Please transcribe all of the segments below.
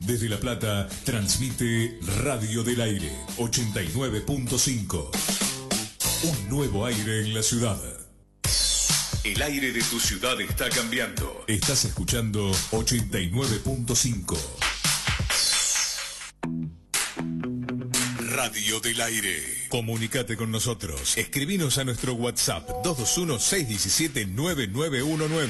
Desde La Plata, transmite Radio del Aire 89.5. Un nuevo aire en la ciudad. El aire de tu ciudad está cambiando. Estás escuchando 89.5. Radio del Aire. Comunicate con nosotros. Escribinos a nuestro WhatsApp 221-617-9919.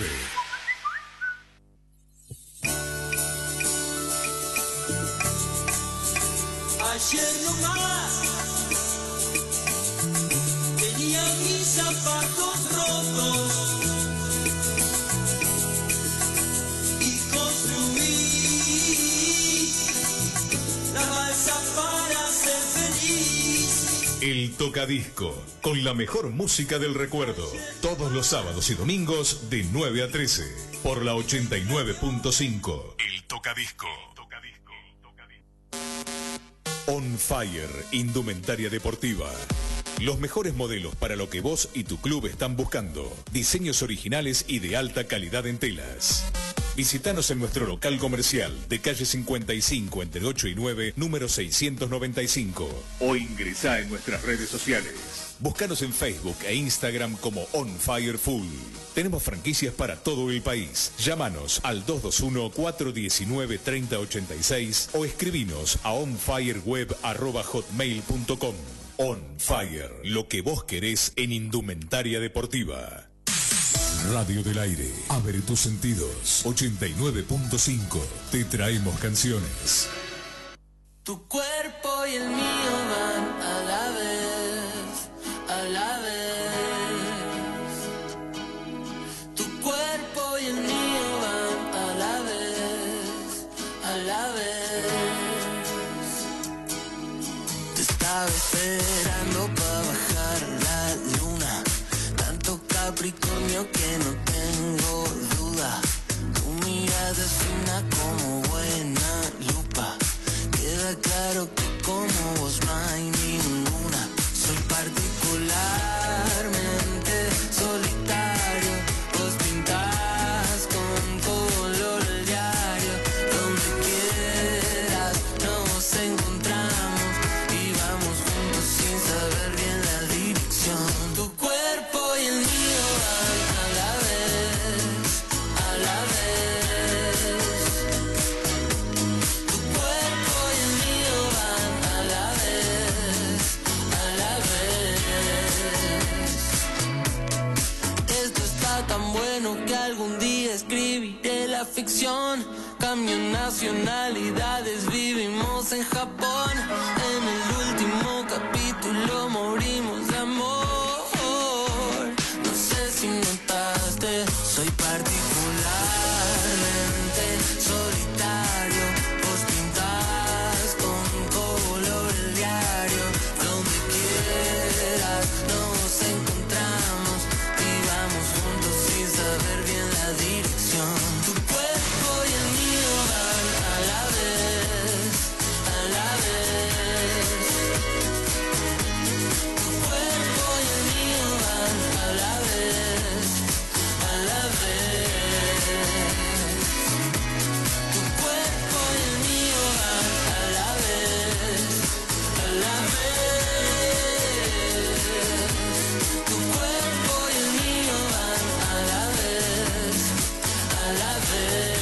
Ayer nomás tenía mis zapatos rotos y construí la balsa para ser feliz. El Tocadisco, con la mejor música del recuerdo. Todos los sábados y domingos de 9 a 13 por la 89.5. El Tocadisco. On Fire, indumentaria deportiva. Los mejores modelos para lo que vos y tu club están buscando. Diseños originales y de alta calidad en telas. Visítanos en nuestro local comercial de calle 55 entre 8 y 9, número 695. O ingresá en nuestras redes sociales. Búscanos en Facebook e Instagram como On Fire Full. Tenemos franquicias para todo el país. Llámanos al 221-419-3086 o escribinos a onfireweb@hotmail.com. On Fire, lo que vos querés en indumentaria deportiva. Radio del Aire, abre tus sentidos. 89.5, te traemos canciones. Tu cuerpo y el mío van a la vez, a la vez. Tu cuerpo y el mío van a la vez, a la vez. Te estaba esperando para bajar la luna. Tanto Capricornio que no tengo duda. Tu mirada es fina como buena lupa. Queda claro que como vos no hay ninguna. Soy particularmente solitario. Vos pintás con color el diario. Donde quieras nos encontramos y vamos juntos sin saber bien la dirección. Tu cuerpo y el mío van a la vez, a la vez. Tu cuerpo y el mío van a la vez, a la vez. Esto está tan bueno que algún día escribiré la ficción. Cambio nacionalidades, vivimos en Japón. En el último capítulo morimos de amor. No sé si notaste, soy particularmente solitario. Vos pintás con color el diario. Donde quieras nos encontramos y vamos juntos sin saber bien la dirección. Tu cuerpo y el mío van a la vez, a la vez. Tu cuerpo y el mío van a la vez, a la vez. Tu cuerpo y el mío van a la vez, a la vez. Tu cuerpo y el mío van a la vez, a la vez.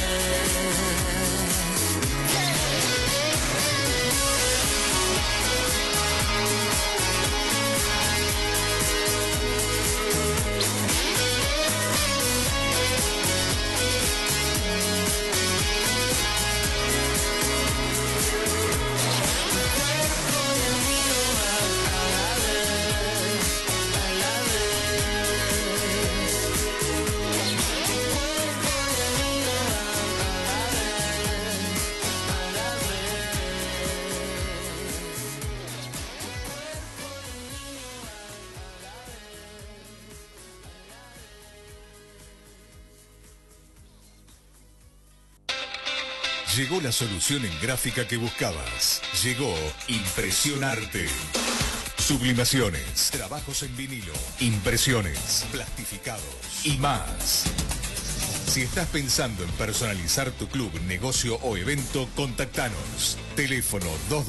Llegó la solución en gráfica que buscabas. Llegó Impresionarte. Sublimaciones, trabajos en vinilo, impresiones, plastificados y más. Si estás pensando en personalizar tu club, negocio o evento, contactanos. Teléfono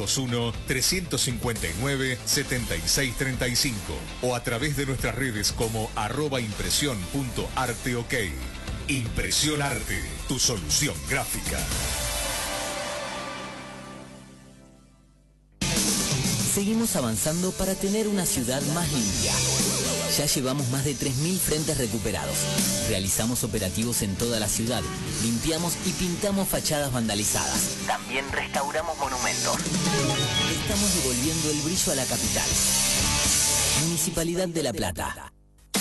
221-359-7635 o a través de nuestras redes como @impresión.arteok. Impresión Arte, tu solución gráfica. Seguimos avanzando para tener una ciudad más limpia. Ya llevamos más de 3.000 frentes recuperados. Realizamos operativos en toda la ciudad. Limpiamos y pintamos fachadas vandalizadas. También restauramos monumentos. Estamos devolviendo el brillo a la capital. Municipalidad de La Plata.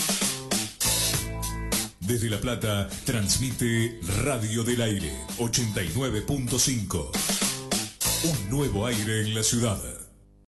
Desde La Plata, transmite Radio del Aire 89.5. Un nuevo aire en la ciudad.